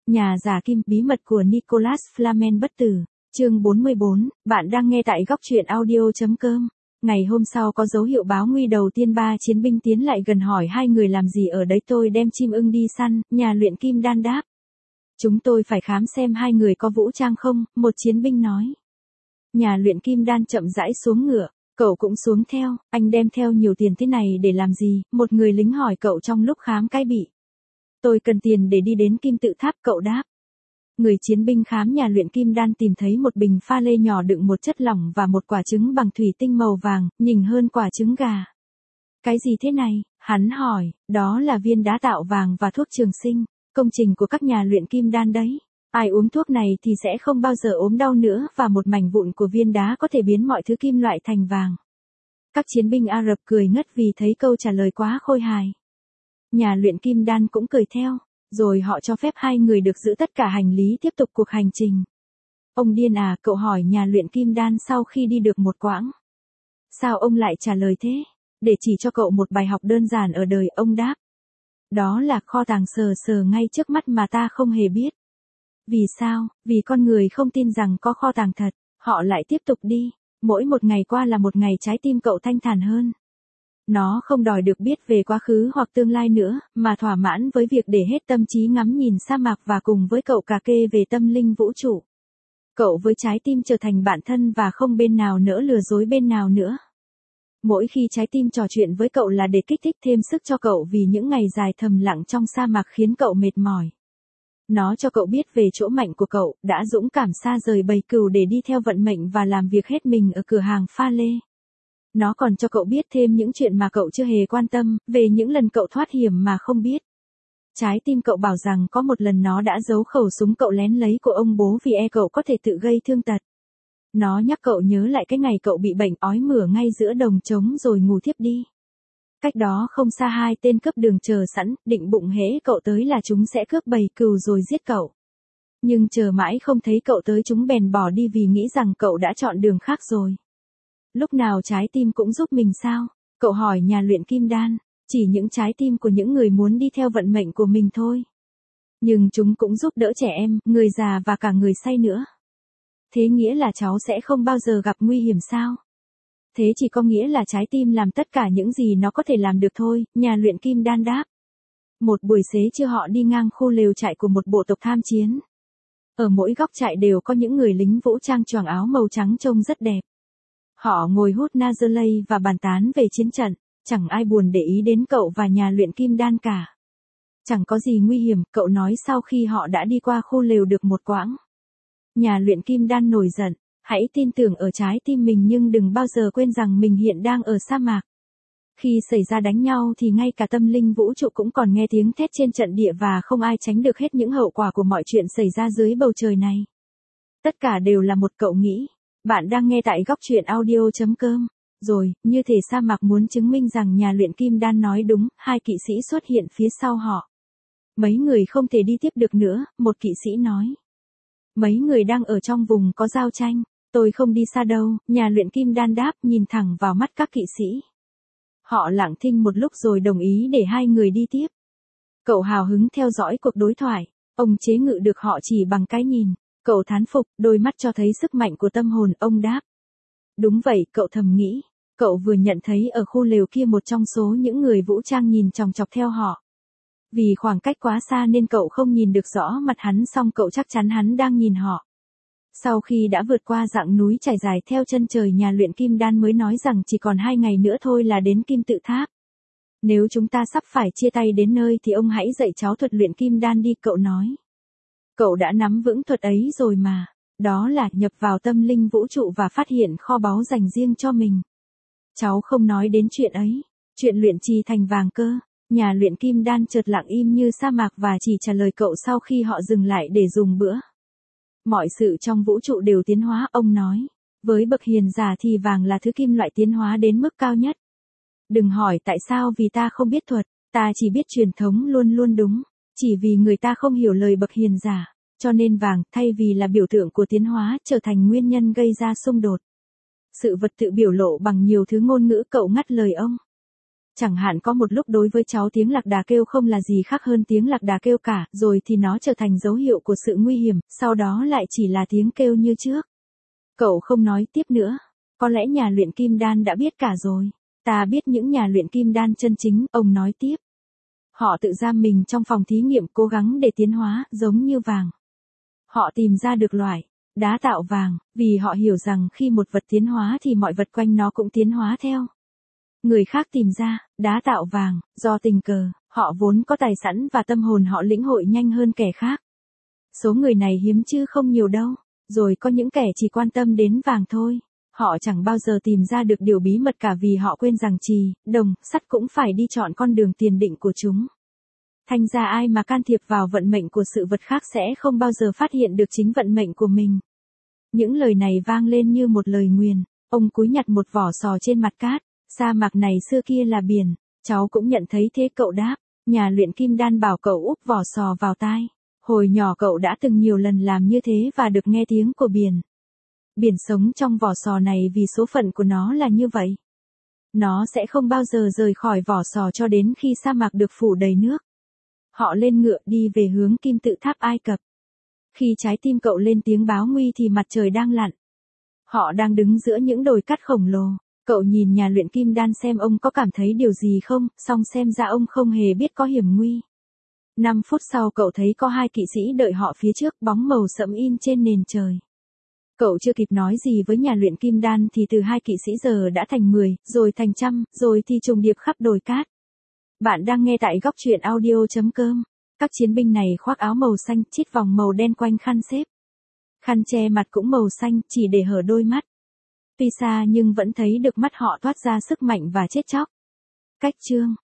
Nhà giả kim, bí mật của Nicholas Flamel bất tử. Chương 44, bạn đang nghe tại góc truyện audio.com. Ngày hôm sau có dấu hiệu báo nguy đầu tiên, 3 chiến binh tiến lại gần hỏi hai người làm gì ở đấy. Tôi đem chim ưng đi săn, nhà luyện kim đan đáp. Chúng tôi phải khám xem hai người có vũ trang không, một chiến binh nói. Nhà luyện kim đan chậm rãi xuống ngựa, cậu cũng xuống theo. Anh đem theo nhiều tiền thế này để làm gì, một người lính hỏi cậu trong lúc khám cái bị. Tôi cần tiền để đi đến kim tự tháp, cậu đáp. Người chiến binh khám nhà luyện kim đan tìm thấy một bình pha lê nhỏ đựng một chất lỏng và một quả trứng bằng thủy tinh màu vàng, nhìn hơn quả trứng gà. Cái gì thế này? Hắn hỏi. Đó là viên đá tạo vàng và thuốc trường sinh, công trình của các nhà luyện kim đan đấy. Ai uống thuốc này thì sẽ không bao giờ ốm đau nữa, và một mảnh vụn của viên đá có thể biến mọi thứ kim loại thành vàng. Các chiến binh Ả Rập cười ngất vì thấy câu trả lời quá khôi hài. Nhà luyện kim đan cũng cười theo, rồi họ cho phép hai người được giữ tất cả hành lý tiếp tục cuộc hành trình. Ông điên à, cậu hỏi nhà luyện kim đan sau khi đi được một quãng. Sao ông lại trả lời thế? Để chỉ cho cậu một bài học đơn giản ở đời, ông đáp. Đó là kho tàng sờ sờ ngay trước mắt mà ta không hề biết. Vì sao? Vì con người không tin rằng có kho tàng thật, họ lại tiếp tục đi. Mỗi một ngày qua là một ngày trái tim cậu thanh thản hơn. Nó không đòi được biết về quá khứ hoặc tương lai nữa, mà thỏa mãn với việc để hết tâm trí ngắm nhìn sa mạc và cùng với cậu cà kê về tâm linh vũ trụ. Cậu với trái tim trở thành bạn thân và không bên nào nỡ lừa dối bên nào nữa. Mỗi khi trái tim trò chuyện với cậu là để kích thích thêm sức cho cậu, vì những ngày dài thầm lặng trong sa mạc khiến cậu mệt mỏi. Nó cho cậu biết về chỗ mạnh của cậu, đã dũng cảm xa rời bầy cừu để đi theo vận mệnh và làm việc hết mình ở cửa hàng pha lê. Nó còn cho cậu biết thêm những chuyện mà cậu chưa hề quan tâm, về những lần cậu thoát hiểm mà không biết. Trái tim cậu bảo rằng có một lần nó đã giấu khẩu súng cậu lén lấy của ông bố vì cậu có thể tự gây thương tật. Nó nhắc cậu nhớ lại cái ngày cậu bị bệnh ói mửa ngay giữa đồng trống rồi ngủ thiếp đi. Cách đó không xa hai tên cướp đường chờ sẵn, định bụng hễ cậu tới là chúng sẽ cướp bầy cừu rồi giết cậu. Nhưng chờ mãi không thấy cậu tới, chúng bèn bỏ đi vì nghĩ rằng cậu đã chọn đường khác rồi. Lúc nào trái tim cũng giúp mình sao? Cậu hỏi nhà luyện kim đan. Chỉ những trái tim của những người muốn đi theo vận mệnh của mình thôi. Nhưng chúng cũng giúp đỡ trẻ em, người già và cả người say nữa. Thế nghĩa là cháu sẽ không bao giờ gặp nguy hiểm sao? Thế chỉ có nghĩa là trái tim làm tất cả những gì nó có thể làm được thôi, nhà luyện kim đan đáp. Một buổi xế trưa họ đi ngang khu lều trại của một bộ tộc tham chiến. Ở mỗi góc trại đều có những người lính vũ trang choàng áo màu trắng trông rất đẹp. Họ ngồi hút Nazareth và bàn tán về chiến trận, chẳng ai buồn để ý đến cậu và nhà luyện kim đan cả. Chẳng có gì nguy hiểm, cậu nói sau khi họ đã đi qua khu lều được một quãng. Nhà luyện kim đan nổi giận, hãy tin tưởng ở trái tim mình nhưng đừng bao giờ quên rằng mình hiện đang ở sa mạc. Khi xảy ra đánh nhau thì ngay cả tâm linh vũ trụ cũng còn nghe tiếng thét trên trận địa và không ai tránh được hết những hậu quả của mọi chuyện xảy ra dưới bầu trời này. Tất cả đều là một, cậu nghĩ. Bạn đang nghe tại góc truyện audio.com. Rồi, như thể sa mạc muốn chứng minh rằng nhà luyện kim đan nói đúng, hai kỵ sĩ xuất hiện phía sau họ. Mấy người không thể đi tiếp được nữa, một kỵ sĩ nói. Mấy người đang ở trong vùng có giao tranh. Tôi không đi xa đâu, nhà luyện kim đan đáp, nhìn thẳng vào mắt các kỵ sĩ. Họ lặng thinh một lúc rồi đồng ý để hai người đi tiếp. Cậu hào hứng theo dõi cuộc đối thoại. Ông chế ngự được họ chỉ bằng cái nhìn. Cậu thán phục, đôi mắt cho thấy sức mạnh của tâm hồn, ông đáp. Đúng vậy, cậu thầm nghĩ. Cậu vừa nhận thấy ở khu lều kia một trong số những người vũ trang nhìn chòng chọc theo họ. Vì khoảng cách quá xa nên cậu không nhìn được rõ mặt hắn, song cậu chắc chắn hắn đang nhìn họ. Sau khi đã vượt qua dãy núi trải dài theo chân trời, nhà luyện kim đan mới nói rằng chỉ còn 2 ngày nữa thôi là đến kim tự tháp. Nếu chúng ta sắp phải chia tay đến nơi thì ông hãy dạy cháu thuật luyện kim đan đi, cậu nói. Cậu đã nắm vững thuật ấy rồi mà. Đó là nhập vào tâm linh vũ trụ và phát hiện kho báu dành riêng cho mình. Cháu không nói đến chuyện ấy. Chuyện luyện trì thành vàng cơ. Nhà luyện kim đan chợt lặng im như sa mạc và chỉ trả lời cậu sau khi họ dừng lại để dùng bữa. Mọi sự trong vũ trụ đều tiến hóa, ông nói. Với bậc hiền giả thì vàng là thứ kim loại tiến hóa đến mức cao nhất. Đừng hỏi tại sao, vì ta không biết thuật, ta chỉ biết truyền thống luôn luôn đúng. Chỉ vì người ta không hiểu lời bậc hiền giả, cho nên vàng, thay vì là biểu tượng của tiến hóa, trở thành nguyên nhân gây ra xung đột. Sự vật tự biểu lộ bằng nhiều thứ ngôn ngữ, cậu ngắt lời ông. Chẳng hạn có một lúc đối với cháu tiếng lạc đà kêu không là gì khác hơn tiếng lạc đà kêu cả, rồi thì nó trở thành dấu hiệu của sự nguy hiểm, sau đó lại chỉ là tiếng kêu như trước. Cậu không nói tiếp nữa. Có lẽ nhà luyện kim đan đã biết cả rồi. Ta biết những nhà luyện kim đan chân chính, ông nói tiếp. Họ tự giam mình trong phòng thí nghiệm cố gắng để tiến hóa, giống như vàng. Họ tìm ra được loại đá tạo vàng, vì họ hiểu rằng khi một vật tiến hóa thì mọi vật quanh nó cũng tiến hóa theo. Người khác tìm ra đá tạo vàng, do tình cờ, họ vốn có tài sẵn và tâm hồn họ lĩnh hội nhanh hơn kẻ khác. Số người này hiếm chứ không nhiều đâu, rồi có những kẻ chỉ quan tâm đến vàng thôi. Họ chẳng bao giờ tìm ra được điều bí mật cả vì họ quên rằng chì, đồng, sắt cũng phải đi chọn con đường tiền định của chúng. Thành ra ai mà can thiệp vào vận mệnh của sự vật khác sẽ không bao giờ phát hiện được chính vận mệnh của mình. Những lời này vang lên như một lời nguyền. Ông cúi nhặt một vỏ sò trên mặt cát. Sa mạc này xưa kia là biển. Cháu cũng nhận thấy thế, cậu đáp. Nhà luyện kim đan bảo cậu úp vỏ sò vào tai. Hồi nhỏ cậu đã từng nhiều lần làm như thế và được nghe tiếng của biển. Biển sống trong vỏ sò này vì số phận của nó là như vậy. Nó sẽ không bao giờ rời khỏi vỏ sò cho đến khi sa mạc được phủ đầy nước. Họ lên ngựa đi về hướng kim tự tháp Ai Cập. Khi trái tim cậu lên tiếng báo nguy thì mặt trời đang lặn. Họ đang đứng giữa những đồi cát khổng lồ. Cậu nhìn nhà luyện kim đan xem ông có cảm thấy điều gì không, song xem ra ông không hề biết có hiểm nguy. 5 phút sau cậu thấy có 2 kỵ sĩ đợi họ phía trước, bóng màu sẫm in trên nền trời. Cậu chưa kịp nói gì với nhà luyện kim đan thì từ 2 kỵ sĩ giờ đã thành 10, rồi thành trăm, rồi thì trùng điệp khắp đồi cát. Bạn đang nghe tại góc truyện audio.com. Các chiến binh này khoác áo màu xanh, chít vòng màu đen quanh khăn xếp. Khăn che mặt cũng màu xanh, chỉ để hở đôi mắt. Tuy xa nhưng vẫn thấy được mắt họ toát ra sức mạnh và chết chóc. Cách chương